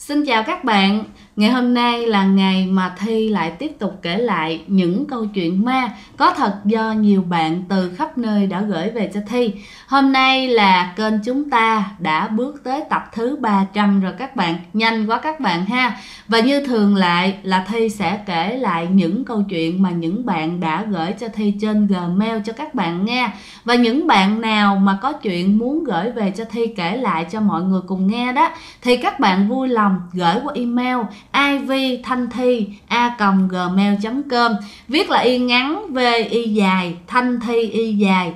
Xin chào các bạn, ngày hôm nay là ngày mà Thi lại tiếp tục kể lại những câu chuyện ma có thật do nhiều bạn từ khắp nơi đã gửi về cho Thi. Hôm nay là kênh chúng ta đã bước tới tập thứ 300 rồi các bạn, nhanh quá các bạn ha. Và như thường lại là Thi sẽ kể lại những câu chuyện mà những bạn đã gửi cho Thi trên Gmail cho các bạn nghe. Và những bạn nào mà có chuyện muốn gửi về cho Thi kể lại cho mọi người cùng nghe đó, thì các bạn vui lòng gửi qua email ivthanhthi@gmail.com, viết là y ngắn v y dài thanh thi y dài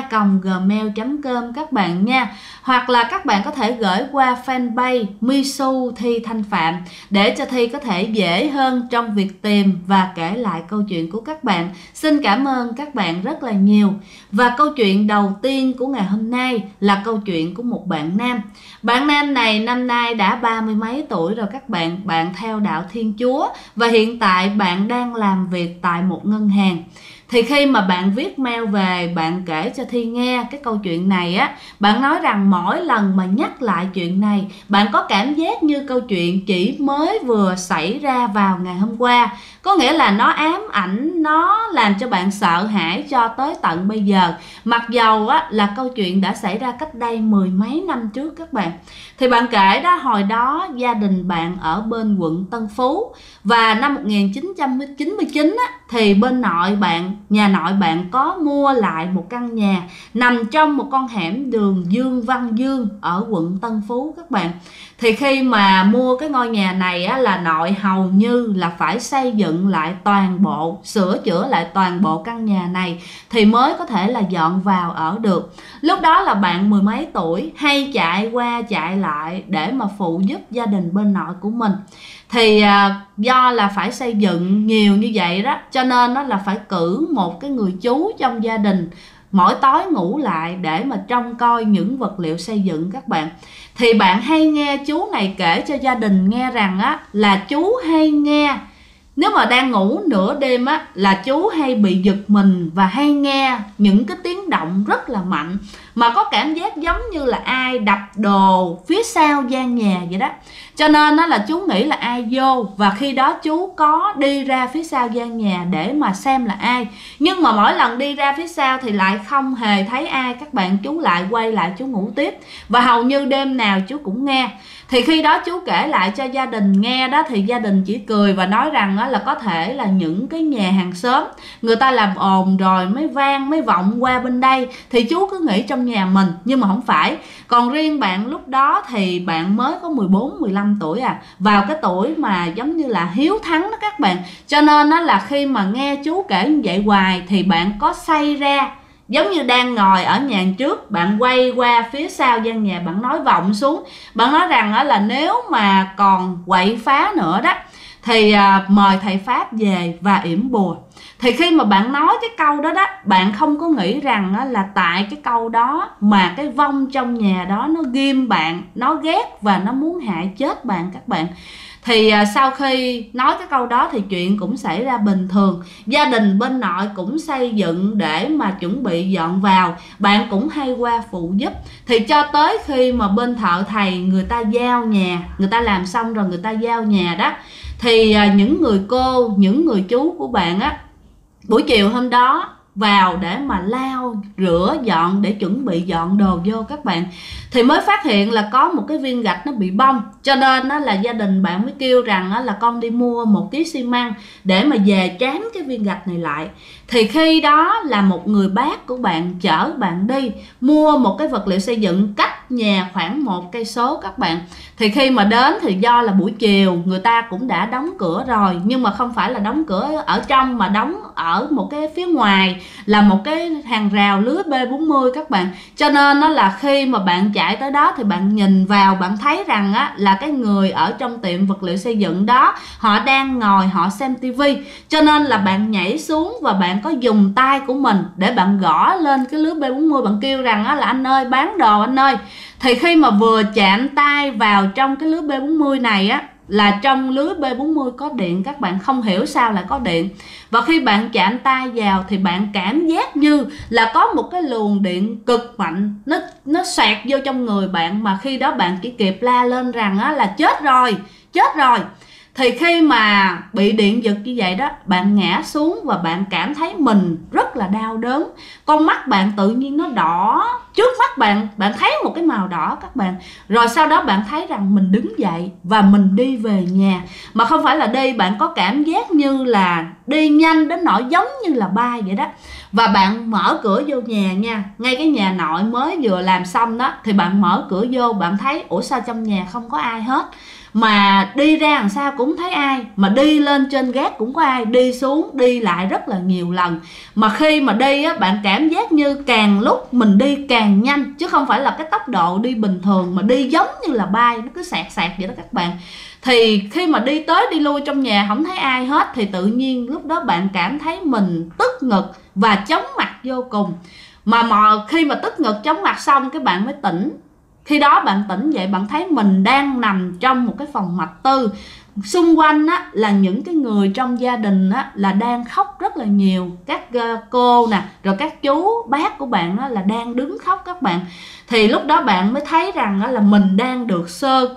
@gmail.com các bạn nha. Hoặc là các bạn có thể gửi qua fanpage Misu Thi Thanh Phạm để cho Thi có thể dễ hơn trong việc tìm và kể lại câu chuyện của các bạn. Xin cảm ơn các bạn rất là nhiều. Và câu chuyện đầu tiên của ngày hôm nay là câu chuyện của một bạn nam. Bạn nam này năm nay đã 30 mấy tuổi rồi các bạn. Bạn theo đạo Thiên Chúa và hiện tại bạn đang làm việc tại một ngân hàng. Thì khi mà bạn viết mail về, bạn kể cho Thi nghe cái câu chuyện này á, bạn nói rằng mỗi lần mà nhắc lại chuyện này, bạn có cảm giác như câu chuyện chỉ mới vừa xảy ra vào ngày hôm qua. Có nghĩa là nó ám ảnh, nó làm cho bạn sợ hãi cho tới tận bây giờ. Mặc dầu á, là câu chuyện đã xảy ra cách đây 10 mấy năm trước các bạn. Thì bạn kể đó, hồi đó gia đình bạn ở bên quận Tân Phú. Và năm 1999 á, thì bên nội bạn, nhà nội bạn có mua lại một căn nhà nằm trong một con hẻm đường Dương Văn Dương ở quận Tân Phú các bạn. Thì khi mà mua cái ngôi nhà này á, là nội hầu như là phải xây dựng lại toàn bộ, sửa chữa lại toàn bộ căn nhà này thì mới có thể là dọn vào ở được. Lúc đó là bạn mười mấy tuổi, hay chạy qua chạy lại để mà phụ giúp gia đình bên nội của mình. Thì do là phải xây dựng nhiều như vậy đó, cho nên nó là phải cử một cái người chú trong gia đình mỗi tối ngủ lại để mà trông coi những vật liệu xây dựng các bạn. Thì bạn hay nghe chú này kể cho gia đình nghe rằng á, là chú hay nghe, nếu mà đang ngủ nửa đêm á, là chú hay bị giật mình và hay nghe những cái tiếng động rất là mạnh, mà có cảm giác giống như là ai đập đồ phía sau gian nhà vậy đó. Cho nên đó là chú nghĩ là ai vô, và khi đó chú có đi ra phía sau gian nhà để mà xem là ai. Nhưng mà mỗi lần đi ra phía sau thì lại không hề thấy ai các bạn. Chú lại quay lại chú ngủ tiếp, và hầu như đêm nào chú cũng nghe. Thì khi đó chú kể lại cho gia đình nghe đó, thì gia đình chỉ cười và nói rằng đó là có thể là những cái nhà hàng xóm người ta làm ồn rồi mới vang mới vọng qua bên đây, thì chú cứ nghĩ trong nhà mình, nhưng mà không phải. Còn riêng bạn lúc đó thì bạn mới có 14-15 tuổi à, vào cái tuổi mà giống như là hiếu thắng đó các bạn. Cho nên đó là khi mà nghe chú kể như vậy hoài thì bạn có xây ra, giống như đang ngồi ở nhà trước, bạn quay qua phía sau gian nhà, bạn nói vọng xuống, bạn nói rằng đó là nếu mà còn quậy phá nữa đó thì mời thầy Pháp về và yểm bùa. Thì khi mà bạn nói cái câu đó đó, bạn không có nghĩ rằng đó là tại cái câu đó mà cái vong trong nhà đó nó ghim bạn, nó ghét và nó muốn hại chết bạn các bạn. Thì sau khi nói cái câu đó thì chuyện cũng xảy ra bình thường. Gia đình bên nội cũng xây dựng để mà chuẩn bị dọn vào, bạn cũng hay qua phụ giúp. Thì cho tới khi mà bên thợ thầy người ta giao nhà, người ta làm xong rồi người ta giao nhà đó, thì những người cô, những người chú của bạn á, buổi chiều hôm đó vào để mà lau, rửa, dọn để chuẩn bị dọn đồ vô các bạn, thì mới phát hiện là có một cái viên gạch nó bị bong. Cho nên đó là gia đình bạn mới kêu rằng là con đi mua 1 kg xi măng để mà về trám cái viên gạch này lại. Thì khi đó là một người bác của bạn chở bạn đi mua một cái vật liệu xây dựng cách nhà khoảng 1 cây số các bạn. Thì khi mà đến thì do là buổi chiều người ta cũng đã đóng cửa rồi, nhưng mà không phải là đóng cửa ở trong mà đóng ở một cái phía ngoài là một cái hàng rào lưới B40 các bạn. Cho nên nó là khi mà bạn chạy tới đó thì bạn nhìn vào, bạn thấy rằng á, là cái người ở trong tiệm vật liệu xây dựng đó họ đang ngồi họ xem tivi. Cho nên là bạn nhảy xuống và bạn có dùng tay của mình để bạn gõ lên cái lưới B40, bạn kêu rằng á, là anh ơi bán đồ anh ơi. Thì khi mà vừa chạm tay vào trong cái lưới B40 này á, là trong lưới B40 có điện các bạn, không hiểu sao lại có điện. Và khi bạn chạm tay vào thì bạn cảm giác như là có một cái luồng điện cực mạnh nó xoẹt vô trong người bạn, mà khi đó bạn chỉ kịp la lên rằng á, là chết rồi, chết rồi. Thì khi mà bị điện giật như vậy đó, bạn ngã xuống và bạn cảm thấy mình rất là đau đớn. Con mắt bạn tự nhiên nó đỏ, trước mắt bạn thấy một cái màu đỏ các bạn. Rồi sau đó bạn thấy rằng mình đứng dậy và mình đi về nhà. Mà không phải là đi, bạn có cảm giác như là đi nhanh đến nỗi giống như là bay vậy đó. Và bạn mở cửa vô nhà nha, ngay cái nhà nội mới vừa làm xong đó, thì bạn mở cửa vô, bạn thấy ủa sao trong nhà không có ai hết, mà đi ra làm sao cũng thấy ai, mà đi lên trên gác cũng có ai, đi xuống đi lại rất là nhiều lần. Mà khi mà đi á, bạn cảm giác như càng lúc mình đi càng nhanh, chứ không phải là cái tốc độ đi bình thường, mà đi giống như là bay, nó cứ sạt sạt vậy đó các bạn. Thì khi mà đi tới đi lui trong nhà không thấy ai hết, thì tự nhiên lúc đó bạn cảm thấy mình tức ngực và chóng mặt vô cùng. Mà khi mà tức ngực chóng mặt xong cái bạn mới tỉnh. Khi đó bạn tỉnh dậy, bạn thấy mình đang nằm trong một cái phòng mạch tư. Xung quanh á, là những cái người trong gia đình á, là đang khóc rất là nhiều. Các cô nè, rồi các chú, bác của bạn á, là đang đứng khóc các bạn. Thì lúc đó bạn mới thấy rằng á, là mình đang được sơ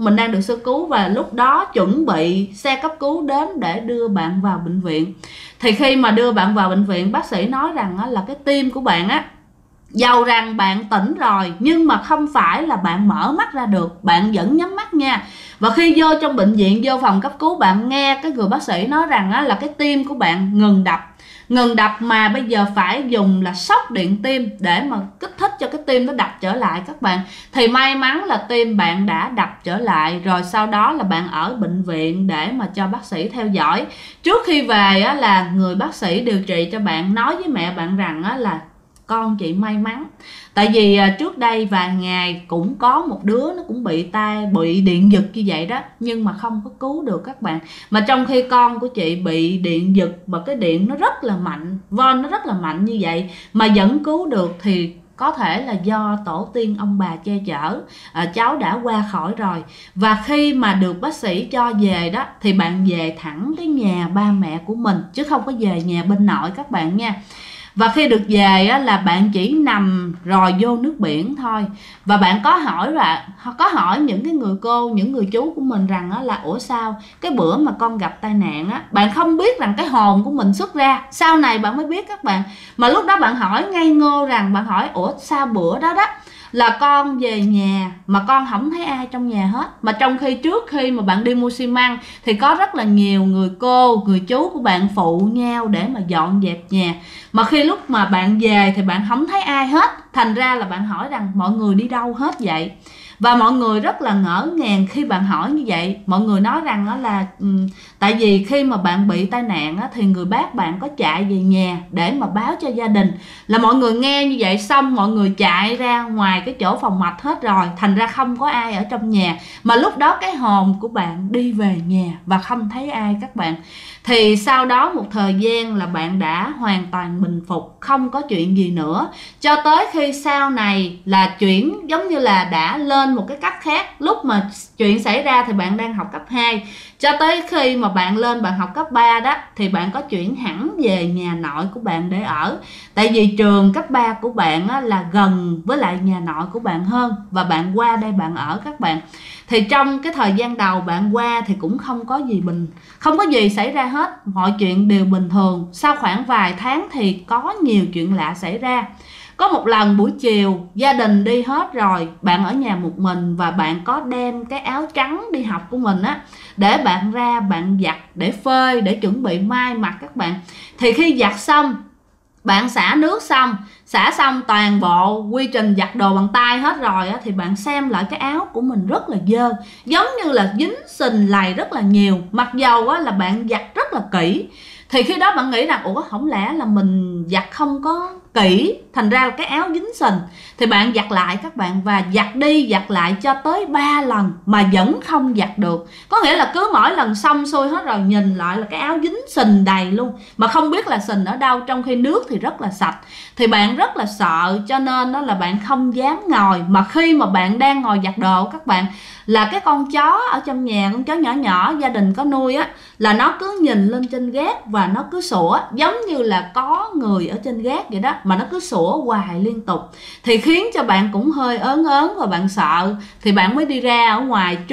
cứu. Và lúc đó chuẩn bị xe cấp cứu đến để đưa bạn vào bệnh viện. Thì khi mà đưa bạn vào bệnh viện, bác sĩ nói rằng á, là cái tim của bạn á, dầu rằng bạn tỉnh rồi nhưng mà không phải là bạn mở mắt ra được, bạn vẫn nhắm mắt nha. Và khi vô trong bệnh viện, vô phòng cấp cứu, bạn nghe cái người bác sĩ nói rằng á, là cái tim của bạn ngừng đập mà bây giờ phải dùng là sốc điện tim để mà kích thích cho cái tim nó đập trở lại các bạn. Thì may mắn là tim bạn đã đập trở lại, rồi sau đó là bạn ở bệnh viện để mà cho bác sĩ theo dõi. Trước khi về á, là người bác sĩ điều trị cho bạn nói với mẹ bạn rằng á, là con chị may mắn, tại vì trước đây vài ngày cũng có một đứa nó cũng bị điện giật như vậy đó, nhưng mà không có cứu được các bạn. Mà trong khi con của chị bị điện giật và cái điện nó rất là mạnh, von nó rất là mạnh như vậy mà vẫn cứu được, thì có thể là do tổ tiên ông bà che chở, cháu đã qua khỏi rồi. Và khi mà được bác sĩ cho về đó, thì bạn về thẳng cái nhà ba mẹ của mình, chứ không có về nhà bên nội các bạn nha. Và khi được về á, là bạn chỉ nằm rồi vô nước biển thôi. Và bạn có hỏi những cái người cô, những người chú của mình rằng á, là ủa sao cái bữa mà con gặp tai nạn á, bạn không biết rằng cái hồn của mình xuất ra, sau này bạn mới biết các bạn. Mà lúc đó bạn hỏi ngây ngô rằng, bạn hỏi ủa sao bữa đó đó là con về nhà mà con không thấy ai trong nhà hết. Mà trong khi trước khi mà bạn đi mua xi măng thì có rất là nhiều người cô, người chú của bạn phụ nhau để mà dọn dẹp nhà. Mà khi lúc mà bạn về thì bạn không thấy ai hết. Thành ra là bạn hỏi rằng mọi người đi đâu hết vậy? Và mọi người rất là ngỡ ngàng khi bạn hỏi như vậy. Mọi người nói rằng đó là tại vì khi mà bạn bị tai nạn á, thì người bác bạn có chạy về nhà để mà báo cho gia đình. Là mọi người nghe như vậy xong mọi người chạy ra ngoài cái chỗ phòng mạch hết rồi. Thành ra không có ai ở trong nhà. Mà lúc đó cái hồn của bạn đi về nhà và không thấy ai các bạn. Thì sau đó một thời gian là bạn đã hoàn toàn bình phục, không có chuyện gì nữa. Cho tới khi sau này là chuyển, giống như là đã lên một cái cấp khác. Lúc mà chuyện xảy ra thì bạn đang học cấp 2. Cho tới khi mà bạn lên bạn học cấp 3 đó, thì bạn có chuyển hẳn về nhà nội của bạn để ở. Tại vì trường cấp 3 của bạn á, là gần với lại nhà nội của bạn hơn. Và bạn qua đây bạn ở các bạn. Thì trong cái thời gian đầu bạn qua thì cũng không có gì xảy ra hết, mọi chuyện đều bình thường. Sau khoảng vài tháng thì có nhiều chuyện lạ xảy ra. Có một lần buổi chiều gia đình đi hết rồi, bạn ở nhà một mình và bạn có đem cái áo trắng đi học của mình á, để bạn ra bạn giặt để phơi, để chuẩn bị mai mặc các bạn. Thì khi giặt xong, bạn xả nước xong toàn bộ quy trình giặt đồ bằng tay hết rồi á, thì bạn xem lại cái áo của mình rất là dơ, giống như là dính sình lầy rất là nhiều, mặc dầu á, là bạn giặt rất là kỹ. Thì khi đó bạn nghĩ rằng ủa không lẽ là mình giặt không có kỹ, thành ra là cái áo dính sình. Thì bạn giặt lại các bạn, và giặt đi giặt lại cho tới 3 lần mà vẫn không giặt được. Có nghĩa là cứ mỗi lần xong xuôi hết rồi nhìn lại là cái áo dính sình đầy luôn, mà không biết là sình ở đâu, trong khi nước thì rất là sạch. Thì bạn rất là sợ, cho nên đó là bạn không dám ngồi. Mà khi mà bạn đang ngồi giặt đồ các bạn, là cái con chó ở trong nhà, con chó nhỏ nhỏ gia đình có nuôi á, là nó cứ nhìn lên trên gác và nó cứ sủa, giống như là có người ở trên gác vậy đó, mà nó cứ sủa hoài liên tục. Thì khiến cho bạn cũng hơi ớn và bạn sợ. Thì bạn mới đi ra ở ngoài trước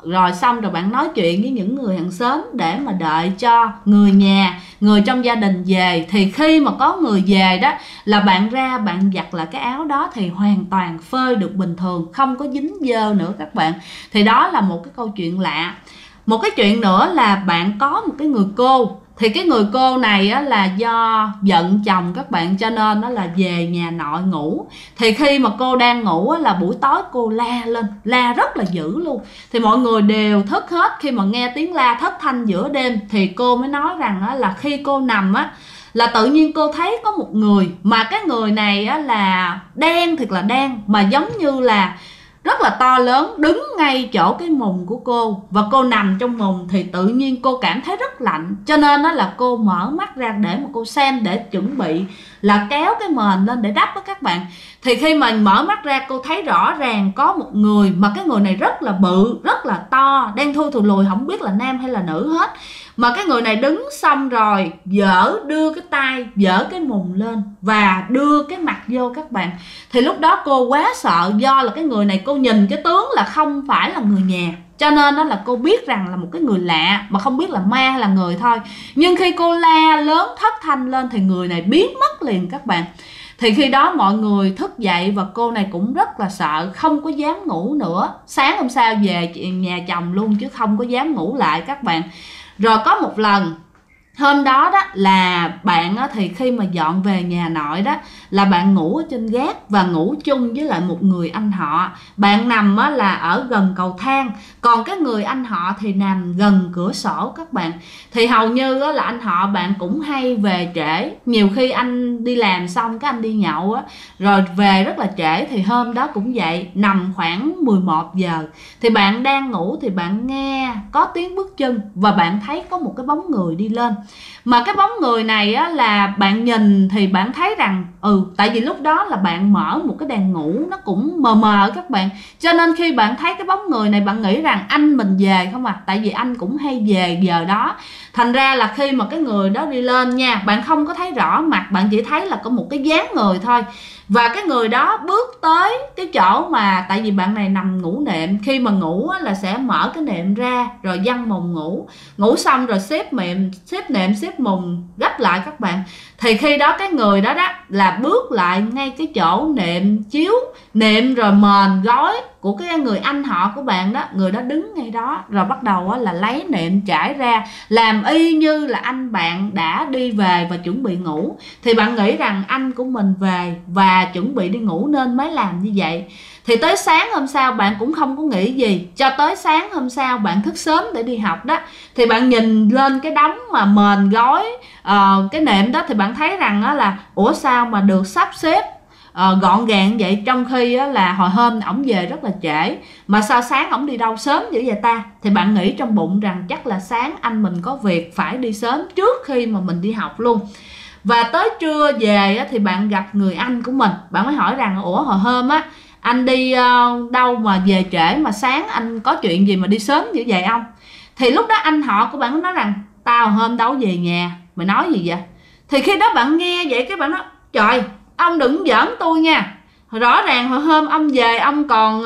rồi xong rồi bạn nói chuyện với những người hàng xóm để mà đợi cho người nhà, người trong gia đình về. Thì khi mà có người về đó là bạn ra bạn giặt lại cái áo đó thì hoàn toàn phơi được bình thường, không có dính dơ nữa các bạn. Thì đó là một cái câu chuyện lạ. Một cái chuyện nữa là bạn có một cái người cô, thì cái người cô này á, là do giận chồng các bạn, cho nên nó là về nhà nội ngủ. Thì khi mà cô đang ngủ á, là buổi tối cô la lên, la rất là dữ luôn. Thì mọi người đều thức hết. Khi mà nghe tiếng la thất thanh giữa đêm thì cô mới nói rằng á, là khi cô nằm á là tự nhiên cô thấy có một người, mà cái người này á, là đen thiệt là đen, mà giống như là rất là to lớn, đứng ngay chỗ cái mùng của cô, và cô nằm trong mùng thì tự nhiên cô cảm thấy rất lạnh, cho nên đó là cô mở mắt ra để mà cô xem, để chuẩn bị là kéo cái mền lên để đắp đó các bạn. Thì khi mà mở mắt ra cô thấy rõ ràng có một người, mà cái người này rất là bự, rất là to, đen thui thùi lùi, không biết là nam hay là nữ hết. Mà cái người này đứng xong rồi đưa cái tay giở cái mùng lên và đưa cái mặt vô các bạn. Thì lúc đó cô quá sợ, do là cái người này cô nhìn cái tướng là không phải là người nhà, cho nên đó là cô biết rằng là một cái người lạ, mà không biết là ma hay là người thôi. Nhưng khi cô la lớn thất thanh lên thì người này biến mất liền các bạn. Thì khi đó mọi người thức dậy và cô này cũng rất là sợ, không có dám ngủ nữa. Sáng hôm sau về nhà chồng luôn chứ không có dám ngủ lại các bạn. Rồi có một lần hôm đó đó là bạn á, thì khi mà dọn về nhà nội đó là bạn ngủ ở trên gác và ngủ chung với lại một người anh họ. Bạn nằm á, là ở gần cầu thang, còn cái người anh họ thì nằm gần cửa sổ các bạn. Thì hầu như á, là anh họ bạn cũng hay về trễ, nhiều khi anh đi làm xong cái anh đi nhậu á, rồi về rất là trễ. Thì hôm đó cũng vậy, nằm khoảng 11 giờ thì bạn đang ngủ thì bạn nghe có tiếng bước chân và bạn thấy có một cái bóng người đi lên. Mà cái bóng người này á, là bạn nhìn thì bạn thấy rằng tại vì lúc đó là bạn mở một cái đèn ngủ nó cũng mờ mờ các bạn, cho nên khi bạn thấy cái bóng người này bạn nghĩ rằng anh mình về không à, tại vì anh cũng hay về giờ đó. Thành ra là khi mà cái người đó đi lên nha, bạn không có thấy rõ mặt, bạn chỉ thấy là có một cái dáng người thôi. Và cái người đó bước tới cái chỗ mà, tại vì bạn này nằm ngủ nệm, khi mà ngủ á, là sẽ mở cái nệm ra rồi văng mùng ngủ, ngủ xong rồi xếp nệm xếp mùng gấp lại các bạn. Thì khi đó cái người đó đó là bước lại ngay cái chỗ nệm chiếu, nệm rồi mền gói của cái người anh họ của bạn đó, người đó đứng ngay đó rồi bắt đầu là lấy nệm trải ra, làm y như là anh bạn đã đi về và chuẩn bị ngủ. Thì bạn nghĩ rằng anh của mình về và chuẩn bị đi ngủ nên mới làm như vậy. Thì tới sáng hôm sau bạn cũng không có nghĩ gì, cho tới sáng hôm sau bạn thức sớm để đi học đó, thì bạn nhìn lên cái đống mà mền gói cái nệm đó thì bạn thấy rằng đó là ủa sao mà được sắp xếp gọn gàng vậy, trong khi là hồi hôm ổng về rất là trễ, mà sao sáng ổng đi đâu sớm dữ vậy ta. Thì bạn nghĩ trong bụng rằng chắc là sáng anh mình có việc phải đi sớm trước khi mà mình đi học luôn. Và tới trưa về thì bạn gặp người anh của mình, bạn mới hỏi rằng ủa hồi hôm á anh đi đâu mà về trễ, mà sáng anh có chuyện gì mà đi sớm như vậy không? Thì lúc đó anh họ của bạn nói rằng tao hôm đâu về nhà, mày nói gì vậy? Thì khi đó bạn nghe vậy cái bạn nói trời, ông đừng giỡn tôi nha, rõ ràng hồi hôm ông về ông còn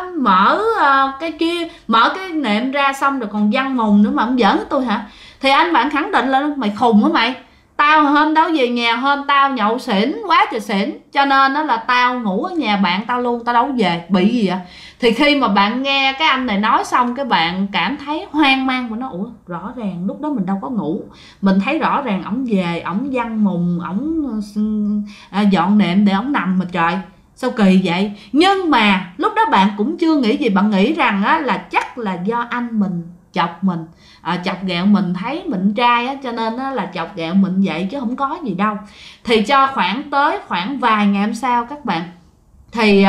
mở cái kia, mở cái nệm ra xong rồi còn văng mùng nữa mà ông giỡn với tôi hả? Thì anh bạn khẳng định là mày khùng hả mày, tao hôm đó về nhà, hôm tao nhậu xỉn quá trời xỉn, cho nên đó là tao ngủ ở nhà bạn tao luôn, tao đâu về, bị gì vậy? Thì khi mà bạn nghe cái anh này nói xong, cái bạn cảm thấy hoang mang và nói ủa rõ ràng lúc đó mình đâu có ngủ, mình thấy rõ ràng ổng về, ổng văng mùng, ổng dọn nệm để ổng nằm mà trời, sao kỳ vậy? Nhưng mà lúc đó bạn cũng chưa nghĩ gì, bạn nghĩ rằng là chắc là do anh mình chọc mình, chọc ghẹo mình, thấy mình trai á, cho nên là chọc ghẹo mình vậy chứ không có gì đâu. Thì cho khoảng vài ngày hôm sau các bạn, thì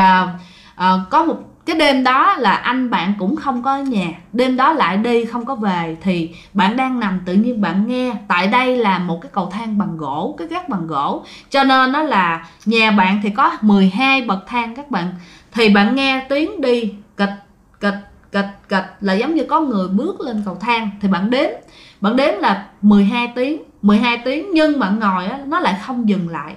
có một cái đêm đó là anh bạn cũng không có ở nhà, đêm đó lại đi không có về. Thì bạn đang nằm tự nhiên bạn nghe, tại đây là một cái cầu thang bằng gỗ, cái gác bằng gỗ, cho nên đó là nhà bạn thì có 12 bậc thang các bạn. Thì bạn nghe tiếng đi kịch kịch kịch kịch là giống như có người bước lên cầu thang. Thì bạn đếm là 12 tiếng, nhưng bạn ngồi á, nó lại không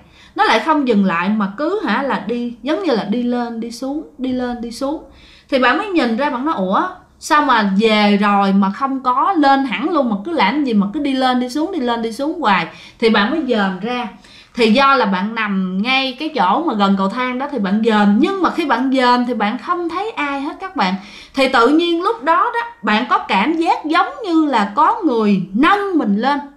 dừng lại, mà cứ là đi giống như là đi lên đi xuống, đi lên đi xuống. Thì bạn mới nhìn ra, bạn nói ủa Sao mà về rồi mà không có lên hẳn luôn, mà cứ làm gì mà cứ đi lên đi xuống, đi lên đi xuống hoài, thì bạn mới dòm ra. Thì do là bạn nằm ngay cái chỗ mà gần cầu thang đó thì bạn dòm, nhưng mà khi bạn dòm thì bạn không thấy ai hết các bạn. Thì tự nhiên lúc đó đó bạn có cảm giác giống như là có người nâng mình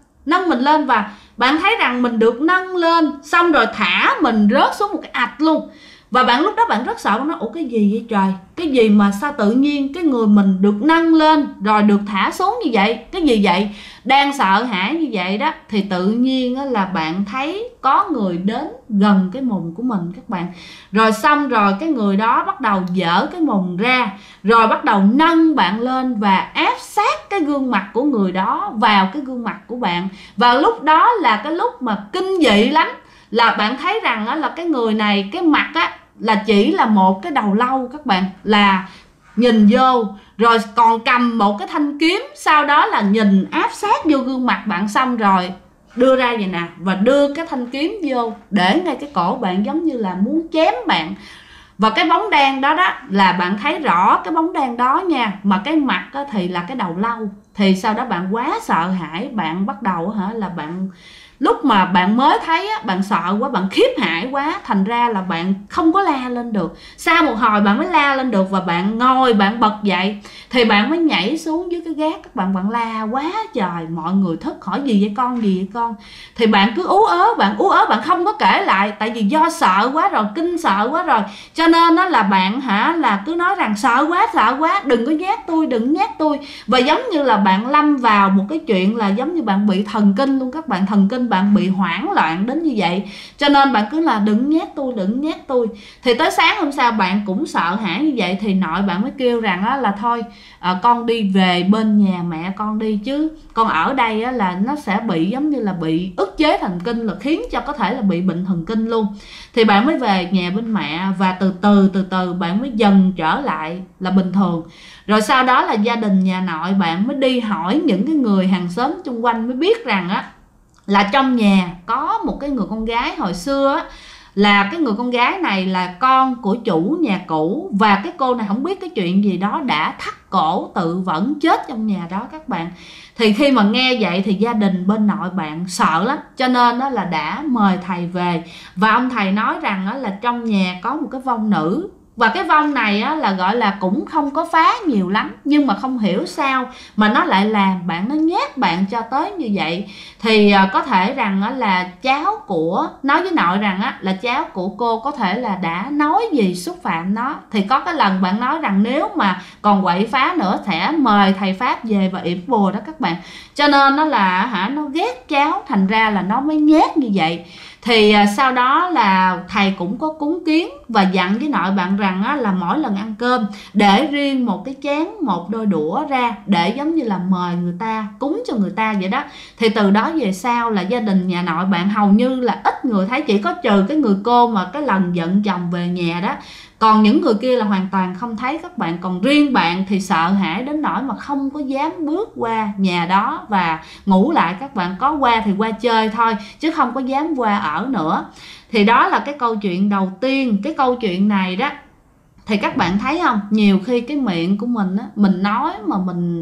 lên, và bạn thấy rằng mình được nâng lên xong rồi thả mình rớt xuống một cái ạch luôn. Và bạn lúc đó bạn rất sợ, bạn nói ủa cái gì vậy trời, cái gì mà sao tự nhiên cái người mình được nâng lên rồi được thả xuống như vậy, cái gì vậy. Đang sợ hãi như vậy đó thì tự nhiên là bạn thấy có người đến gần cái mùng của mình các bạn. Rồi xong rồi cái người đó bắt đầu dỡ cái mùng ra, rồi bắt đầu nâng bạn lên và áp sát cái gương mặt của người đó vào cái gương mặt của bạn. Và lúc đó là cái lúc mà kinh dị lắm, là bạn thấy rằng là cái người này, cái mặt là chỉ là một cái đầu lâu các bạn, là nhìn vô rồi còn cầm một cái thanh kiếm, sau đó là nhìn áp sát vô gương mặt bạn, xong rồi đưa ra vậy nè, và đưa cái thanh kiếm vô để ngay cái cổ bạn, giống như là muốn chém bạn. Và cái bóng đen đó đó là bạn thấy rõ cái bóng đen đó nha, mà cái mặt thì là cái đầu lâu. Thì sau đó bạn quá sợ hãi, bạn bắt đầu là bạn, lúc mà bạn mới thấy bạn sợ quá, bạn khiếp hãi quá, thành ra là bạn không có la lên được. Sau một hồi bạn mới la lên được, và bạn ngồi, bạn bật dậy thì bạn mới nhảy xuống dưới cái gác các bạn. Bạn la quá trời, mọi người thức hỏi gì vậy con, gì vậy con. Thì bạn cứ ú ớ, bạn không có kể lại, tại vì do sợ quá rồi, kinh sợ quá rồi, cho nên đó là bạn là cứ nói rằng sợ quá, đừng có nhát tôi, đừng nhát tôi. Và giống như là bạn lâm vào một cái chuyện là giống như bạn bị thần kinh luôn các bạn, thần kinh bạn bị hoảng loạn đến như vậy, cho nên bạn cứ là đừng nhát tôi. Thì tới sáng hôm sau bạn cũng sợ hãi như vậy, thì nội bạn mới kêu rằng là thôi con đi về bên nhà mẹ con đi, chứ con ở đây là nó sẽ bị giống như là bị ức chế thần kinh, là khiến cho có thể là bị bệnh thần kinh luôn. Thì bạn mới về nhà bên mẹ, và từ từ bạn mới dần trở lại là bình thường. Rồi sau đó là gia đình nhà nội bạn mới đi hỏi những cái người hàng xóm xung quanh, mới biết rằng là trong nhà có một cái người con gái hồi xưa là cái người con gái này là con của chủ nhà cũ, và cái cô này không biết cái chuyện gì đó đã thắt cổ tự vẫn chết trong nhà đó các bạn. Thì khi mà nghe vậy thì gia đình bên nội bạn sợ lắm, cho nên đó là đã mời thầy về, và ông thầy nói rằng là trong nhà có một cái vong nữ. Và cái vong này là gọi là cũng không có phá nhiều lắm, nhưng mà không hiểu sao mà nó lại làm bạn, nó nhát bạn cho tới như vậy. Thì có thể rằng là cháu của, nói với nội rằng là cháu của cô có thể là đã nói gì xúc phạm nó. Thì có cái lần bạn nói rằng nếu mà còn quậy phá nữa sẽ mời thầy Pháp về và yểm bùa đó các bạn. Cho nên nó là nó ghét cháu, thành ra là nó mới nhát như vậy. Thì sau đó là thầy cũng có cúng kiến và dặn với nội bạn rằng là mỗi lần ăn cơm để riêng một cái chén, một đôi đũa ra, để giống như là mời người ta, cúng cho người ta vậy đó. Thì từ đó về sau là gia đình nhà nội bạn hầu như là ít người thấy, chỉ có trừ cái người cô mà cái lần giận chồng về nhà đó, còn những người kia là hoàn toàn không thấy các bạn. Còn riêng bạn thì sợ hãi đến nỗi mà không có dám bước qua nhà đó và ngủ lại các bạn. Có qua thì qua chơi thôi, chứ không có dám qua ở nữa. Thì đó là cái câu chuyện đầu tiên. Cái câu chuyện này đó thì các bạn thấy không, nhiều khi cái miệng của mình mình nói mà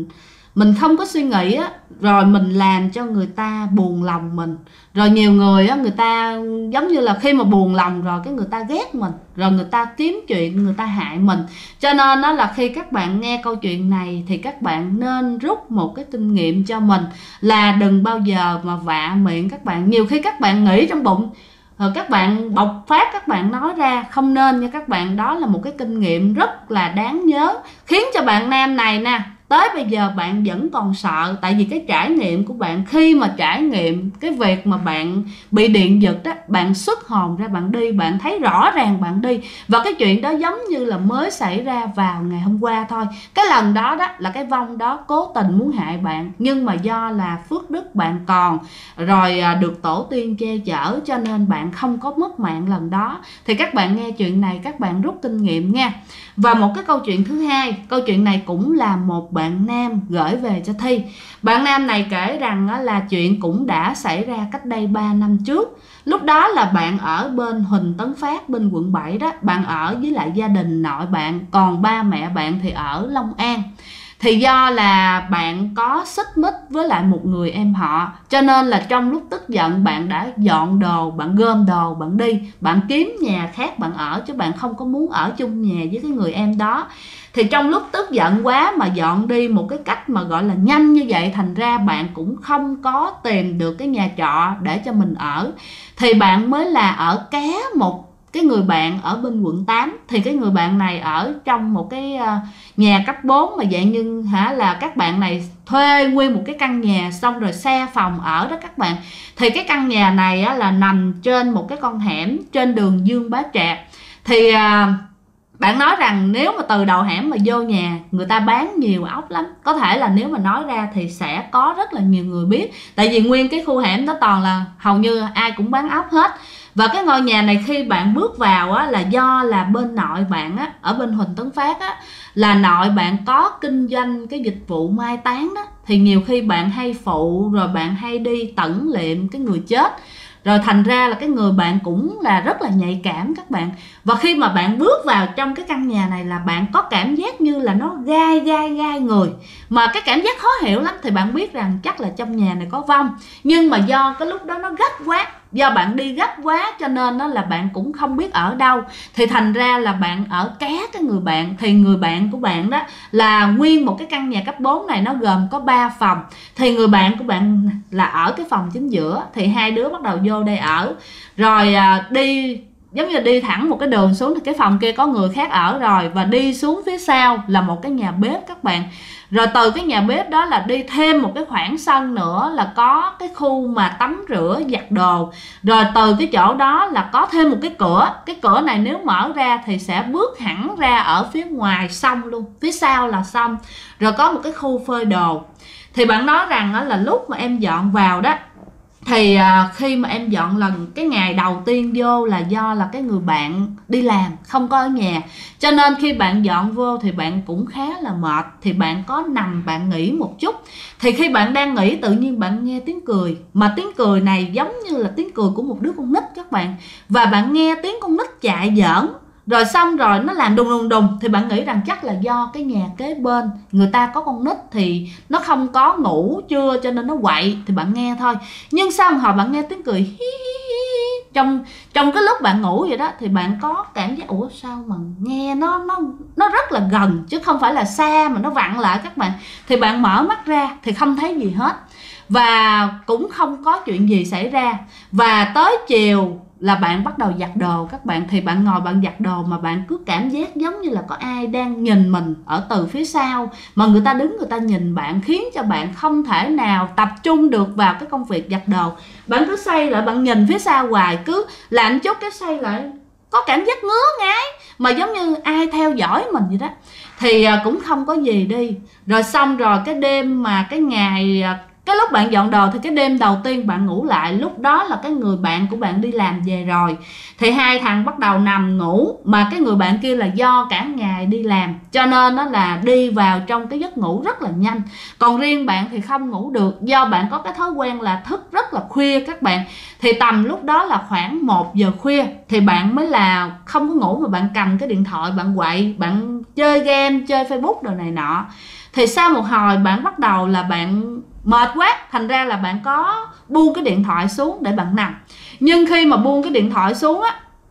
mình không có suy nghĩ rồi mình làm cho người ta buồn lòng mình. Rồi nhiều người người ta giống như là khi mà buồn lòng rồi cái người ta ghét mình, rồi người ta kiếm chuyện, người ta hại mình. Cho nên đó là khi các bạn nghe câu chuyện này thì các bạn nên rút một cái kinh nghiệm cho mình, là đừng bao giờ mà vạ miệng các bạn. Nhiều khi các bạn nghĩ trong bụng rồi các bạn bộc phát, các bạn nói ra, không nên nha các bạn. Đó là một cái kinh nghiệm rất là đáng nhớ, khiến cho bạn nam này nè, tới bây giờ bạn vẫn còn sợ. Tại vì cái trải nghiệm của bạn, khi mà trải nghiệm cái việc mà bạn bị điện giật đó, bạn xuất hồn ra, bạn đi, bạn thấy rõ ràng bạn đi. Và cái chuyện đó giống như là mới xảy ra vào ngày hôm qua thôi. Cái lần đó đó là cái vong đó cố tình muốn hại bạn, nhưng mà do là phước đức bạn còn, rồi được tổ tiên che chở, cho nên bạn không có mất mạng lần đó. Thì các bạn nghe chuyện này các bạn rút kinh nghiệm nha. Và một cái câu chuyện thứ hai, câu chuyện này cũng là một bạn nam gửi về cho Thi. Bạn nam này kể rằng là chuyện cũng đã xảy ra cách đây 3 năm trước. Lúc đó là bạn ở bên Huỳnh Tấn Phát, bên quận 7 đó. Bạn ở với lại gia đình nội bạn, còn ba mẹ bạn thì ở Long An. Thì do là bạn có xích mích với lại một người em họ, cho nên là trong lúc tức giận bạn đã dọn đồ, bạn gom đồ, bạn đi, bạn kiếm nhà khác bạn ở, chứ bạn không có muốn ở chung nhà với cái người em đó. Thì trong lúc tức giận quá mà dọn đi một cái cách mà gọi là nhanh như vậy, thành ra bạn cũng không có tìm được cái nhà trọ để cho mình ở. Thì bạn mới là ở ké một cái người bạn ở bên quận 8. Thì cái người bạn này ở trong một cái nhà cấp 4 mà dạng như là các bạn này thuê nguyên một cái căn nhà, xong rồi xe phòng ở đó các bạn. Thì cái căn nhà này là nằm trên một cái con hẻm trên đường Dương Bá Trạc. Thì bạn nói rằng nếu mà từ đầu hẻm mà vô nhà, người ta bán nhiều ốc lắm. Có thể là nếu mà nói ra thì sẽ có rất là nhiều người biết. Tại vì nguyên cái khu hẻm đó toàn là hầu như ai cũng bán ốc hết. Và cái ngôi nhà này khi bạn bước vào là do là bên nội bạn ở bên Huỳnh Tấn Phát là nội bạn có kinh doanh cái dịch vụ mai táng đó. Thì nhiều khi bạn hay phụ, rồi bạn hay đi tẩn liệm cái người chết. Rồi thành ra là cái người bạn cũng là rất là nhạy cảm các bạn. Và khi mà bạn bước vào trong cái căn nhà này là bạn có cảm giác như là nó gai người. Mà cái cảm giác khó hiểu lắm. Thì bạn biết rằng chắc là trong nhà này có vong. Nhưng mà do cái lúc đó nó gấp quá, do bạn đi gấp quá cho nên đó là bạn cũng không biết ở đâu. Thì thành ra là bạn ở ké cái người bạn. Thì người bạn của bạn đó là nguyên một cái căn nhà cấp 4 này nó gồm có 3 phòng. Thì người bạn của bạn là ở cái phòng chính giữa. Thì hai đứa bắt đầu vô đây ở. Rồi đi giống như đi thẳng một cái đường xuống thì cái phòng kia có người khác ở rồi. Và đi xuống phía sau là một cái nhà bếp các bạn. Rồi từ cái nhà bếp đó là đi thêm một cái khoảng sân nữa là có cái khu mà tắm rửa giặt đồ. Rồi từ cái chỗ đó là có thêm một cái cửa. Cái cửa này nếu mở ra thì sẽ bước hẳn ra ở phía ngoài sông luôn. Phía sau là sông. Rồi có một cái khu phơi đồ. Thì bạn nói rằng là lúc mà em dọn vào đó, thì khi mà em dọn cái ngày đầu tiên vô là do là cái người bạn đi làm không có ở nhà, cho nên khi bạn dọn vô thì bạn cũng khá là mệt. Thì bạn có nằm bạn nghỉ một chút. Thì khi bạn đang nghỉ tự nhiên bạn nghe tiếng cười. Mà tiếng cười này giống như là tiếng cười của một đứa con nít các bạn. Và bạn nghe tiếng con nít chạy giỡn. Rồi xong rồi nó làm đùng đùng đùng. Thì bạn nghĩ rằng chắc là do cái nhà kế bên người ta có con nít thì nó không có ngủ trưa cho nên nó quậy. Thì bạn nghe thôi. Nhưng sau một hồi bạn nghe tiếng cười hí hí hí. Trong cái lúc bạn ngủ vậy đó thì bạn có cảm giác ủa sao mà nghe nó rất là gần chứ không phải là xa mà nó vặn lại các bạn. Thì bạn mở mắt ra thì không thấy gì hết. Và cũng không có chuyện gì xảy ra. Và tới chiều là bạn bắt đầu giặt đồ các bạn. Thì bạn ngồi bạn giặt đồ mà bạn cứ cảm giác giống như là có ai đang nhìn mình ở từ phía sau. Mà người ta đứng người ta nhìn bạn, khiến cho bạn không thể nào tập trung được vào cái công việc giặt đồ. Bạn cứ xoay lại bạn nhìn phía sau hoài, cứ làm chút cái xoay lại có cảm giác ngứa ngáy mà giống như ai theo dõi mình vậy đó. Thì cũng không có gì đi. Rồi xong rồi cái đêm mà cái ngày cái lúc bạn dọn đồ thì cái đêm đầu tiên bạn ngủ lại, lúc đó là cái người bạn của bạn đi làm về rồi. Thì hai thằng bắt đầu nằm ngủ. Mà cái người bạn kia là do cả ngày đi làm cho nên nó là đi vào trong cái giấc ngủ rất là nhanh. Còn riêng bạn thì không ngủ được, do bạn có cái thói quen là thức rất là khuya các bạn. Thì tầm lúc đó là khoảng 1 giờ khuya thì bạn mới là không có ngủ mà bạn cầm cái điện thoại bạn quậy, bạn chơi game, chơi Facebook đồ này nọ. Thì sau một hồi bạn bắt đầu là bạn mệt quá, thành ra là bạn có buông cái điện thoại xuống để bạn nằm. Nhưng khi mà buông cái điện thoại xuống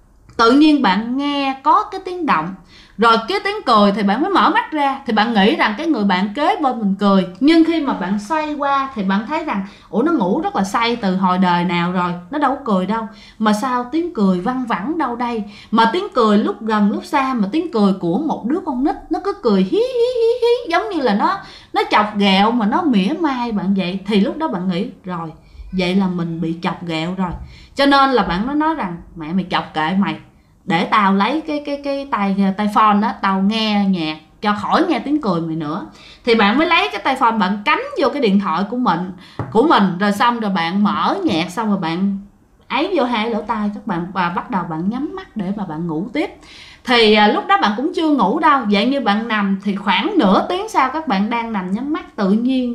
tự nhiên bạn nghe có cái tiếng động. Rồi cái tiếng cười thì bạn mới mở mắt ra. Thì bạn nghĩ rằng cái người bạn kế bên mình cười. Nhưng khi mà bạn xoay qua thì bạn thấy rằng ủa nó ngủ rất là say từ hồi đời nào rồi, nó đâu có cười đâu. Mà sao tiếng cười văng vẳng đâu đây. Mà tiếng cười lúc gần lúc xa, mà tiếng cười của một đứa con nít. Nó cứ cười hí hí hí hí, giống như là nó chọc ghẹo mà nó mỉa mai bạn vậy. Thì lúc đó bạn nghĩ rồi, vậy là mình bị chọc ghẹo rồi. Cho nên là bạn mới nói rằng mẹ mày chọc kệ mày, để tao lấy cái tai phone đó, tao nghe nhạc cho khỏi nghe tiếng cười mày nữa. Thì bạn mới lấy cái tai phone bạn cắm vô cái điện thoại của mình rồi xong rồi bạn mở nhạc, xong rồi bạn ấy vô hai lỗ tai các bạn và bắt đầu bạn nhắm mắt để mà bạn ngủ tiếp. Thì lúc đó bạn cũng chưa ngủ đâu, vậy như bạn nằm thì khoảng nửa tiếng sau các bạn đang nằm nhắm mắt, tự nhiên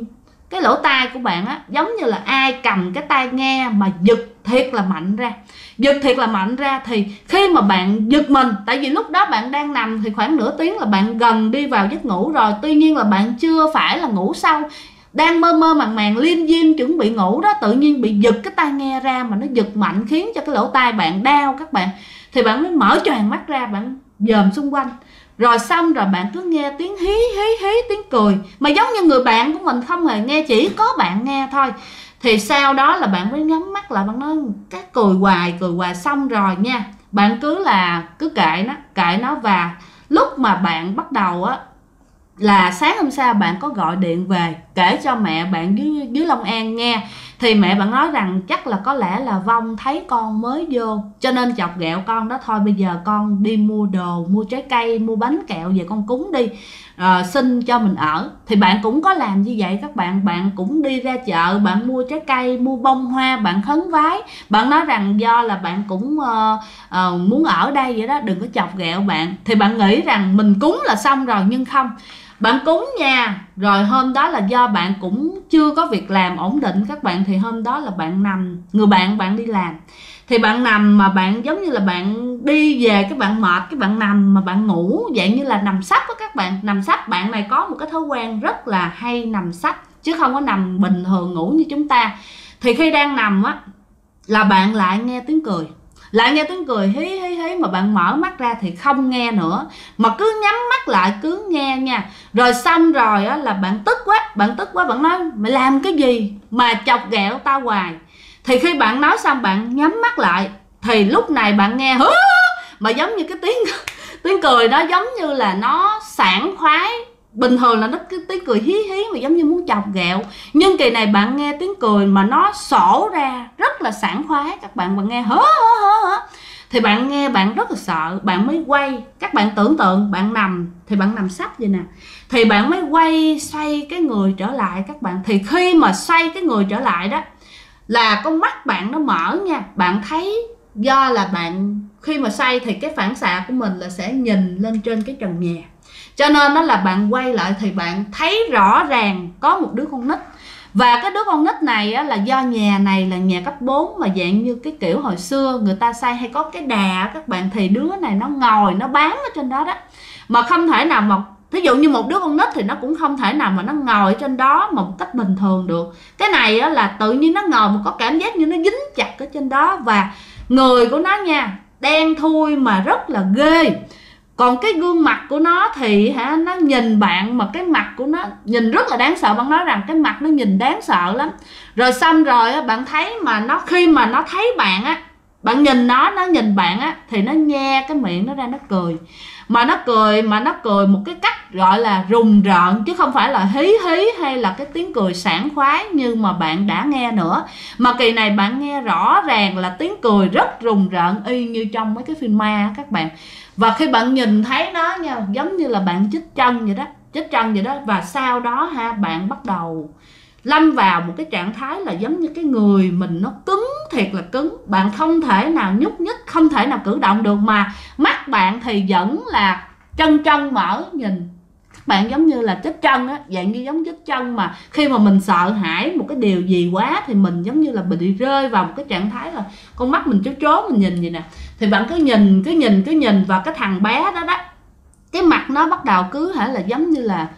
cái lỗ tai của bạn á, giống như là ai cầm cái tai nghe mà giật thiệt là mạnh ra. Giật thiệt là mạnh ra thì khi mà bạn giật mình, tại vì lúc đó bạn đang nằm thì khoảng nửa tiếng là bạn gần đi vào giấc ngủ rồi, tuy nhiên là bạn chưa phải là ngủ sâu, đang mơ mơ màng màng liêm diêm chuẩn bị ngủ đó, tự nhiên bị giật cái tai nghe ra mà nó giật mạnh khiến cho cái lỗ tai bạn đau các bạn, thì bạn mới mở choàng mắt ra, bạn dòm xung quanh, rồi xong rồi bạn cứ nghe tiếng hí hí hí, tiếng cười mà giống như người bạn của mình không hề nghe, chỉ có bạn nghe thôi. Thì sau đó là bạn mới nhắm mắt lại, bạn nói cái cười hoài xong rồi nha, bạn cứ kệ nó. Và lúc mà bạn bắt đầu á, là sáng hôm sau bạn có gọi điện về kể cho mẹ bạn dưới Long An nghe, thì mẹ bạn nói rằng chắc là có lẽ là Vong thấy con mới vô cho nên chọc ghẹo con đó, thôi bây giờ con đi mua đồ, mua trái cây, mua bánh kẹo về con cúng đi, xin cho mình ở. Thì bạn cũng có làm như vậy các bạn, bạn cũng đi ra chợ, bạn mua trái cây, mua bông hoa, bạn khấn vái, bạn nói rằng do là bạn cũng muốn ở đây vậy đó, đừng có chọc ghẹo bạn. Thì bạn nghĩ rằng mình cúng là xong rồi, nhưng không, bạn cúng nha, rồi hôm đó là do bạn cũng chưa có việc làm ổn định các bạn, thì hôm đó là bạn nằm, người bạn đi làm, thì bạn nằm mà bạn giống như là bạn đi về cái bạn mệt, cái bạn nằm mà bạn ngủ dạng như là nằm sấp á các bạn. Nằm sấp, bạn này có một cái thói quen rất là hay nằm sấp chứ không có nằm bình thường ngủ như chúng ta. Thì khi đang nằm á là bạn lại nghe tiếng cười hí hí hí, mà bạn mở mắt ra thì không nghe nữa, mà cứ nhắm mắt lại cứ nghe nha. Rồi xong rồi á là bạn tức quá, bạn nói mày làm cái gì mà chọc ghẹo tao hoài. Thì khi bạn nói xong bạn nhắm mắt lại thì lúc này bạn nghe hứ, mà giống như cái tiếng cười đó giống như là nó sảng khoái. Bình thường là nó cái tiếng cười hí hí mà giống như muốn chọc ghẹo, nhưng kỳ này bạn nghe tiếng cười mà nó sổ ra rất là sảng khoái các bạn nghe hớ. Thì bạn nghe bạn rất là sợ, bạn mới quay. Các bạn tưởng tượng bạn nằm thì bạn nằm sấp vậy nè, thì bạn mới quay xoay cái người trở lại các bạn. Thì khi mà xoay cái người trở lại đó là con mắt bạn nó mở nha. Bạn thấy do là bạn khi mà xoay thì cái phản xạ của mình là sẽ nhìn lên trên cái trần nhà, cho nên đó là bạn quay lại thì bạn thấy rõ ràng có một đứa con nít. Và cái đứa con nít này á, là do nhà này là nhà cấp 4 mà dạng như cái kiểu hồi xưa người ta xây hay có cái đà các bạn, thì đứa này nó ngồi nó bám ở trên đó đó, mà không thể nào mà thí dụ như một đứa con nít thì nó cũng không thể nào mà nó ngồi trên đó mà một cách bình thường được. Cái này á, là tự nhiên nó ngồi mà có cảm giác như nó dính chặt ở trên đó, và người của nó nha đen thui mà rất là ghê. Còn cái gương mặt của nó thì nó nhìn bạn mà cái mặt của nó nhìn rất là đáng sợ. Bạn nói rằng cái mặt nó nhìn đáng sợ lắm. Rồi xong rồi bạn thấy mà nó khi mà nó thấy bạn á, bạn nhìn nó nhìn bạn á, thì nó nhe cái miệng nó ra nó cười. Mà nó cười một cái cách gọi là rùng rợn, chứ không phải là hí hí hay là cái tiếng cười sảng khoái như mà bạn đã nghe nữa. Mà kỳ này bạn nghe rõ ràng là tiếng cười rất rùng rợn y như trong mấy cái phim ma các bạn. Và khi bạn nhìn thấy nó nha, giống như là bạn chích chân vậy đó. Và sau đó bạn bắt đầu lâm vào một cái trạng thái là giống như cái người mình nó cứng, thiệt là cứng. Bạn không thể nào nhúc nhích, không thể nào cử động được, mà mắt bạn thì vẫn là chân mở nhìn. Các bạn giống như là chích chân á, dạng như giống chích chân, mà khi mà mình sợ hãi một cái điều gì quá thì mình giống như là bị rơi vào một cái trạng thái là con mắt mình chố mình nhìn vậy nè. Thì bạn cứ nhìn và cái thằng bé đó cái mặt nó bắt đầu cứ là giống như là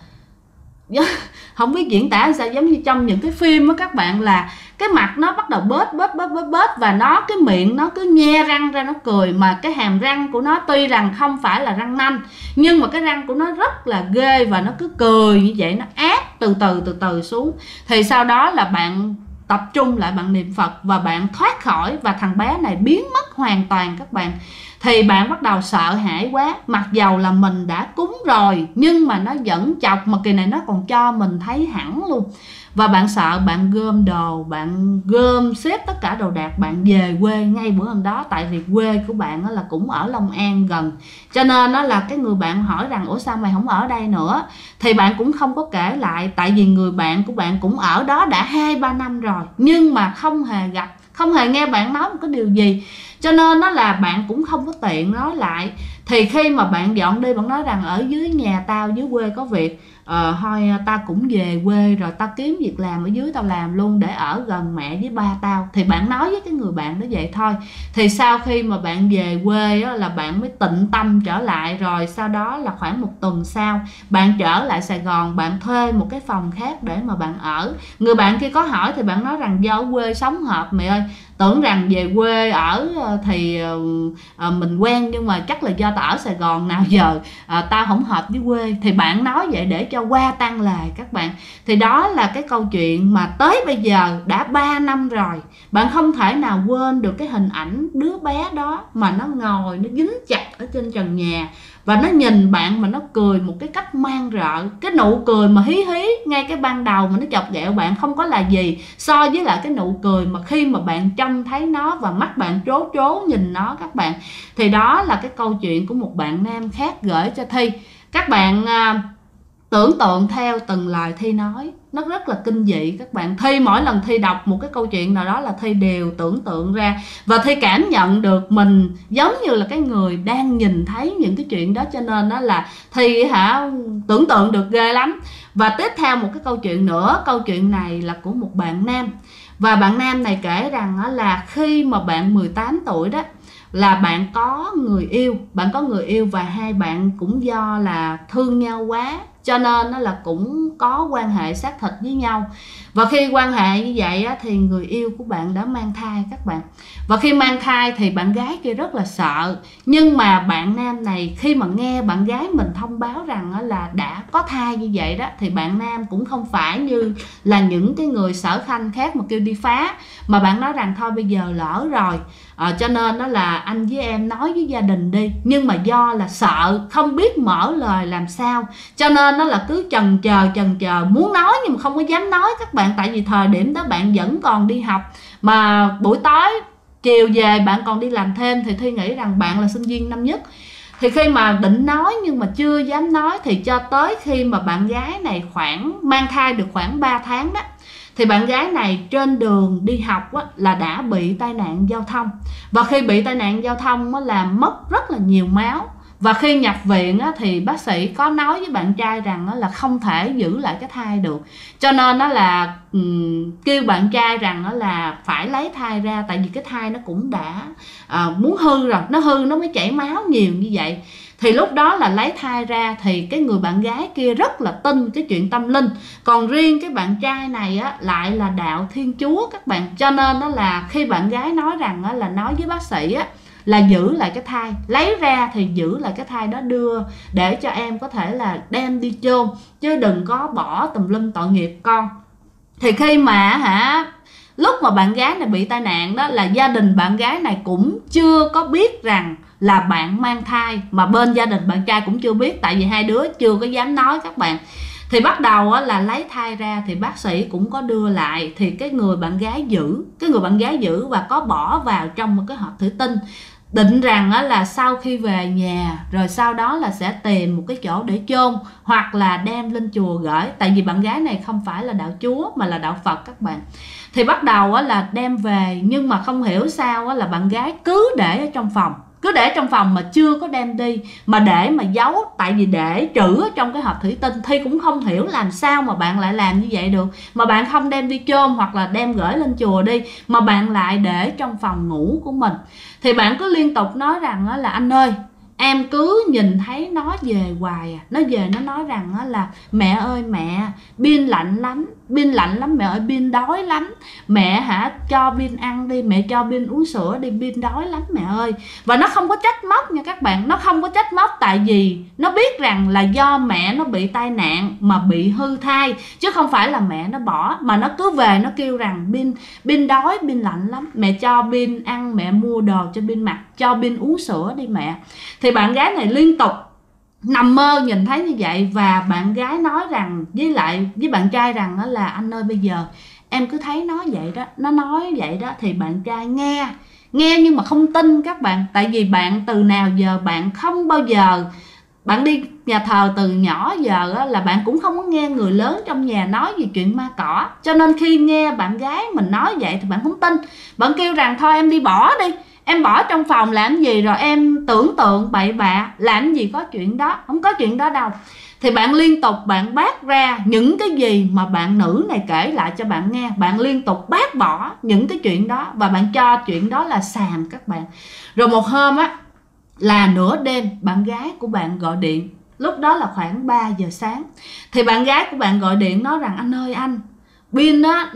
không biết diễn tả sao, giống như trong những cái phim á các bạn, là cái mặt nó bắt đầu bớt và nó cái miệng nó cứ nhe răng ra nó cười. Mà cái hàm răng của nó tuy rằng không phải là răng nanh, nhưng mà cái răng của nó rất là ghê, và nó cứ cười như vậy, nó áp từ từ xuống. Thì sau đó là bạn tập trung lại, bạn niệm Phật và bạn thoát khỏi, và thằng bé này biến mất hoàn toàn các bạn. Thì bạn bắt đầu sợ hãi quá, mặc dầu là mình đã cúng rồi nhưng mà nó vẫn chọc, mà kỳ này nó còn cho mình thấy hẳn luôn. Và bạn sợ, bạn gom đồ, bạn gom xếp tất cả đồ đạc, bạn về quê ngay bữa hôm đó. Tại vì quê của bạn là cũng ở Long An gần, cho nên đó là cái người bạn hỏi rằng ủa sao mày không ở đây nữa, thì bạn cũng không có kể lại. Tại vì người bạn của bạn cũng ở đó đã 2-3 năm rồi, nhưng mà không hề gặp, không hề nghe bạn nói một cái điều gì, cho nên đó là bạn cũng không có tiện nói lại. Thì khi mà bạn dọn đi, bạn nói rằng ở dưới nhà tao dưới quê có việc, thôi tao cũng về quê rồi, tao kiếm việc làm ở dưới tao làm luôn để ở gần mẹ với ba tao. Thì bạn nói với cái người bạn đó vậy thôi. Thì sau khi mà bạn về quê á, là bạn mới tịnh tâm trở lại, rồi sau đó là khoảng 1 tuần sau bạn trở lại Sài Gòn, bạn thuê một cái phòng khác để mà bạn ở. Người bạn kia có hỏi thì bạn nói rằng do ở quê sống hợp mẹ ơi, tưởng rằng về quê ở thì mình quen, nhưng mà chắc là do tao ở Sài Gòn nào giờ tao không hợp với quê. Thì bạn nói vậy để cho qua tăng lời các bạn. Thì đó là cái câu chuyện mà tới bây giờ đã 3 năm rồi, bạn không thể nào quên được cái hình ảnh đứa bé đó mà nó ngồi nó dính chặt ở trên trần nhà, và nó nhìn bạn mà nó cười một cái cách man rợ. Cái nụ cười mà hí hí ngay cái ban đầu mà nó chọc ghẹo bạn không có là gì so với lại cái nụ cười mà khi mà bạn trông thấy nó và mắt bạn trố trố nhìn nó các bạn. Thì đó là cái câu chuyện của một bạn nam khác gửi cho Thi. Các bạn tưởng tượng theo từng lời Thi nói, nó rất là kinh dị các bạn. Thi mỗi lần Thi đọc một cái câu chuyện nào đó là Thi đều tưởng tượng ra, và Thi cảm nhận được mình giống như là cái người đang nhìn thấy những cái chuyện đó, cho nên đó là Thi tưởng tượng được ghê lắm. Và tiếp theo một cái câu chuyện nữa, câu chuyện này là của một bạn nam, và bạn nam này kể rằng là khi mà bạn 18 tuổi đó là bạn có người yêu, và hai bạn cũng do là thương nhau quá cho nên nó là cũng có quan hệ xác thịt với nhau. Và khi quan hệ như vậy thì người yêu của bạn đã mang thai các bạn. Và khi mang thai thì bạn gái kia rất là sợ, nhưng mà bạn nam này khi mà nghe bạn gái mình thông báo rằng là đã có thai như vậy đó, thì bạn nam cũng không phải như là những cái người sở khanh khác mà kêu đi phá, mà bạn nói rằng thôi bây giờ lỡ rồi, cho nên đó là anh với em nói với gia đình đi. Nhưng mà do là sợ không biết mở lời làm sao, cho nên nó là cứ chần chờ muốn nói nhưng mà không có dám nói các bạn. Tại vì thời điểm đó bạn vẫn còn đi học, mà buổi tối chiều về bạn còn đi làm thêm, thì Thi nghĩ rằng bạn là sinh viên năm nhất. Thì khi mà định nói nhưng mà chưa dám nói, thì cho tới khi mà bạn gái này mang thai được khoảng 3 tháng đó, thì bạn gái này trên đường đi học là đã bị tai nạn giao thông. Và khi bị tai nạn giao thông là mất rất là nhiều máu. Và khi nhập viện thì bác sĩ có nói với bạn trai rằng là không thể giữ lại cái thai được, cho nên đó là kêu bạn trai rằng là phải lấy thai ra, tại vì cái thai nó cũng đã muốn hư rồi, nó hư nó mới chảy máu nhiều như vậy. Thì lúc đó là lấy thai ra, thì cái người bạn gái kia rất là tin cái chuyện tâm linh, còn riêng cái bạn trai này lại là đạo Thiên Chúa các bạn. Cho nên đó là khi bạn gái nói rằng là nói với bác sĩ là giữ lại cái thai, lấy ra thì giữ lại cái thai đó đưa để cho em có thể là đem đi chôn, chứ đừng có bỏ tùm lum tội nghiệp con. Thì khi mà lúc mà bạn gái này bị tai nạn đó, là gia đình bạn gái này cũng chưa có biết rằng là bạn mang thai, mà bên gia đình bạn trai cũng chưa biết, tại vì hai đứa chưa có dám nói các bạn. Thì bắt đầu là lấy thai ra thì bác sĩ cũng có đưa lại, thì cái người bạn gái giữ và có bỏ vào trong một cái hộp thủy tinh, định rằng là sau khi về nhà rồi sau đó là sẽ tìm một cái chỗ để chôn, hoặc là đem lên chùa gửi. Tại vì bạn gái này không phải là đạo Chúa mà là đạo Phật các bạn. Thì bắt đầu là đem về, nhưng mà không hiểu sao là bạn gái cứ để ở trong phòng, mà chưa có đem đi, mà để mà giấu. Tại vì để trữ ở trong cái hộp thủy tinh, Thi cũng không hiểu làm sao mà bạn lại làm như vậy được, mà bạn không đem đi chôn hoặc là đem gửi lên chùa đi, mà bạn lại để trong phòng ngủ của mình. Thì bạn cứ liên tục nói rằng là anh ơi, em cứ nhìn thấy nó về hoài nó về nó nói rằng là mẹ ơi mẹ, pin lạnh lắm mẹ ơi, pin đói lắm mẹ, cho pin ăn đi mẹ, cho pin uống sữa đi, pin đói lắm mẹ ơi. Và nó không có trách móc nha các bạn, nó không có trách móc, tại vì nó biết rằng là do mẹ nó bị tai nạn mà bị hư thai, chứ không phải là mẹ nó bỏ. Mà nó cứ về nó kêu rằng pin đói, pin lạnh lắm mẹ, cho pin ăn, mẹ mua đồ cho pin mặc, cho pin uống sữa đi mẹ. Thì bạn gái này liên tục nằm mơ nhìn thấy như vậy, và bạn gái nói rằng với bạn trai rằng là anh ơi bây giờ em cứ thấy nó vậy đó, nó nói vậy đó. Thì bạn trai nghe nhưng mà không tin các bạn, tại vì bạn từ nào giờ bạn không bao giờ, bạn đi nhà thờ từ nhỏ giờ là bạn cũng không có nghe người lớn trong nhà nói về chuyện ma cỏ. Cho nên khi nghe bạn gái mình nói vậy thì bạn không tin, bạn kêu rằng thôi em đi bỏ đi, em bỏ trong phòng làm gì, rồi em tưởng tượng bậy bạ, làm gì có chuyện đó, không có chuyện đó đâu. thì bạn liên tục bạn bác ra những cái gì mà bạn nữ này kể lại cho bạn nghe. Bạn liên tục bác bỏ những cái chuyện đó và bạn cho chuyện đó là xàm các bạn. Rồi một hôm á, là nửa đêm bạn gái của bạn gọi điện, lúc đó là khoảng 3 giờ sáng. Thì bạn gái của bạn gọi điện nói rằng anh ơi anh, pin á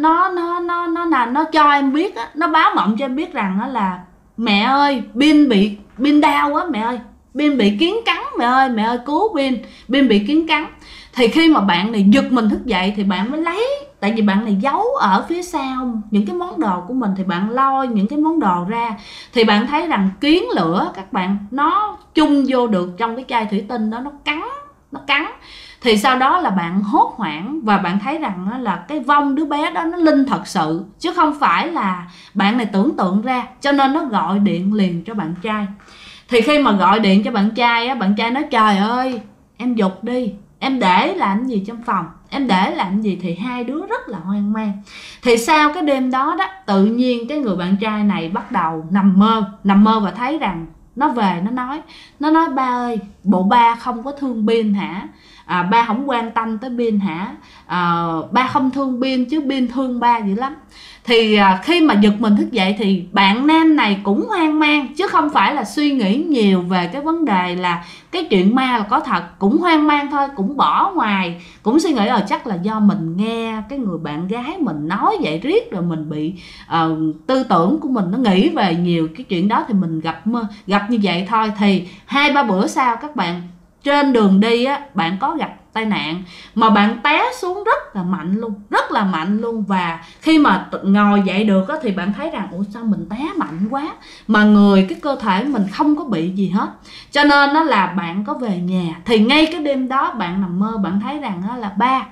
nó cho em biết á, nó báo mộng cho em biết rằng đó là mẹ ơi, pin đau quá mẹ ơi, pin bị kiến cắn mẹ ơi cứu pin bị kiến cắn. Thì khi mà bạn này giật mình thức dậy thì bạn mới lấy, tại vì bạn này giấu ở phía sau những cái món đồ của mình, thì bạn lôi những cái món đồ ra thì bạn thấy rằng kiến lửa các bạn, nó chung vô được trong cái chai thủy tinh đó, nó cắn. Thì sau đó là bạn hốt hoảng và bạn thấy rằng là cái vong đứa bé đó nó linh thật sự, chứ không phải là bạn này tưởng tượng ra, cho nên nó gọi điện liền cho bạn trai. Thì khi mà gọi điện cho bạn trai á, bạn trai nói trời ơi em giục đi, em để làm gì trong phòng, em để làm gì, thì hai đứa rất là hoang mang. Thì sau cái đêm đó đó, tự nhiên cái người bạn trai này bắt đầu nằm mơ và thấy rằng nó về, nó nói ba ơi, bộ ba không có thương pin hả, ba không quan tâm tới pin hả, ba không thương pin chứ pin thương ba dữ lắm. Thì khi mà giật mình thức dậy thì bạn nam này cũng hoang mang, chứ không phải là suy nghĩ nhiều về cái vấn đề là cái chuyện ma là có thật, cũng hoang mang thôi, cũng bỏ ngoài, cũng suy nghĩ chắc là do mình nghe cái người bạn gái mình nói vậy riết rồi mình bị tư tưởng của mình nó nghĩ về nhiều cái chuyện đó, thì mình gặp như vậy thôi. Thì 2-3 bữa sau các bạn, trên đường đi á, bạn có gặp tai nạn mà bạn té xuống rất là mạnh luôn. Và khi mà ngồi dậy được á, thì bạn thấy rằng ủa sao mình té mạnh quá mà cái cơ thể mình không có bị gì hết. Cho nên đó là bạn có về nhà, thì ngay cái đêm đó bạn nằm mơ, bạn thấy rằng đó là ba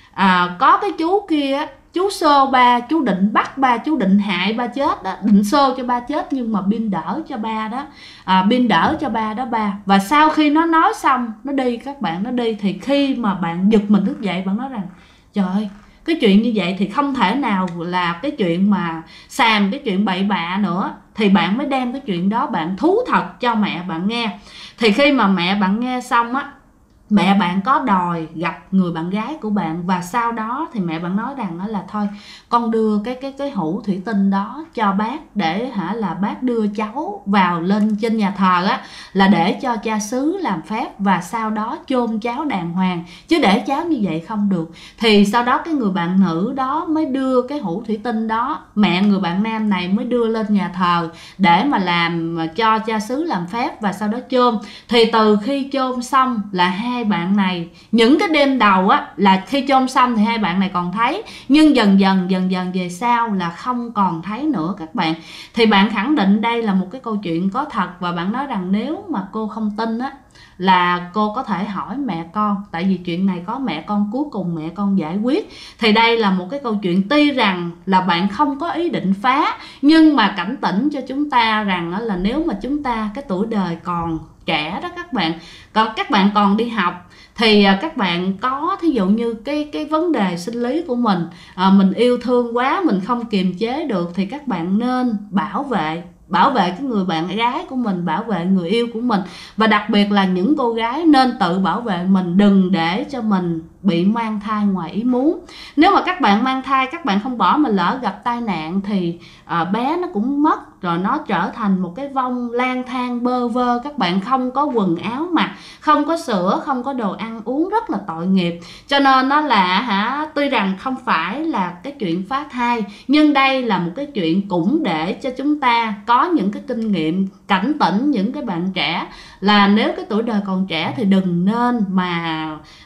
có cái chú kia, chú xô ba, chú định bắt ba, chú định hại ba chết đó, định xô cho ba chết, nhưng mà pin đỡ cho ba đó, pin đỡ cho ba đó ba. Và sau khi nó nói xong, nó đi các bạn, nó đi. Thì khi mà bạn giật mình thức dậy, bạn nói rằng trời ơi, cái chuyện như vậy thì không thể nào là cái chuyện mà xàm, cái chuyện bậy bạ nữa. Thì bạn mới đem cái chuyện đó bạn thú thật cho mẹ bạn nghe. Thì khi mà mẹ bạn nghe xong á, mẹ bạn có đòi gặp người bạn gái của bạn, và sau đó thì mẹ bạn nói rằng đó là thôi con đưa cái hũ thủy tinh đó cho bác, để là bác đưa cháu vào lên trên nhà thờ á, là để cho cha xứ làm phép và sau đó chôn cháu đàng hoàng, chứ để cháu như vậy không được. Thì sau đó cái người bạn nữ đó mới đưa cái hũ thủy tinh đó, mẹ người bạn nam này mới đưa lên nhà thờ để mà làm cho cha xứ làm phép và sau đó chôn. Thì từ khi chôn xong là hai bạn này, những cái đêm đầu á là khi chôn xong thì hai bạn này còn thấy, nhưng dần dần về sau là không còn thấy nữa các bạn. Thì bạn khẳng định đây là một cái câu chuyện có thật, và bạn nói rằng nếu mà cô không tin á là cô có thể hỏi mẹ con, tại vì chuyện này có mẹ con, cuối cùng mẹ con giải quyết. Thì đây là một cái câu chuyện tuy rằng là bạn không có ý định phá, nhưng mà cảnh tỉnh cho chúng ta rằng là nếu mà chúng ta cái tuổi đời còn trẻ đó các bạn, còn các bạn còn đi học, thì các bạn có thí dụ như cái vấn đề sinh lý của mình yêu thương quá, mình không kiềm chế được, thì các bạn nên bảo vệ cái người bạn gái của mình, bảo vệ người yêu của mình. Và đặc biệt là những cô gái nên tự bảo vệ mình, đừng để cho mình bị mang thai ngoài ý muốn. Nếu mà các bạn mang thai, các bạn không bỏ mà lỡ gặp tai nạn thì bé nó cũng mất, rồi nó trở thành một cái vong lang thang bơ vơ. Các bạn không có quần áo mặc, không có sữa, không có đồ ăn uống, rất là tội nghiệp. Cho nên nó là tuy rằng không phải là cái chuyện phá thai, nhưng đây là một cái chuyện cũng để cho chúng ta có những cái kinh nghiệm, cảnh tỉnh những cái bạn trẻ là nếu cái tuổi đời còn trẻ thì đừng nên mà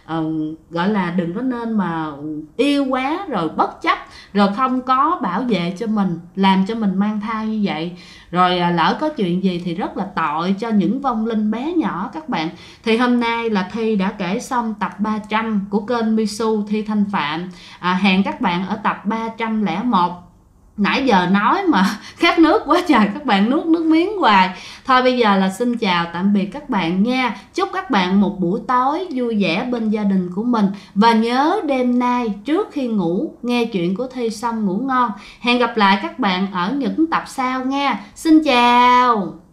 gọi là đừng có nên mà yêu quá rồi bất chấp, rồi không có bảo vệ cho mình, làm cho mình mang thai như vậy, rồi lỡ có chuyện gì thì rất là tội cho những vong linh bé nhỏ các bạn. Thì hôm nay là Thi đã kể xong tập 300 của kênh Misu Thi Thanh Phạm. Hẹn các bạn ở tập 301. Nãy giờ nói mà khát nước quá trời, các bạn nuốt nước miếng hoài. Thôi bây giờ là xin chào tạm biệt các bạn nha. Chúc các bạn một buổi tối vui vẻ bên gia đình của mình. Và nhớ đêm nay trước khi ngủ nghe chuyện của Thi xong ngủ ngon. Hẹn gặp lại các bạn ở những tập sau nha. Xin chào.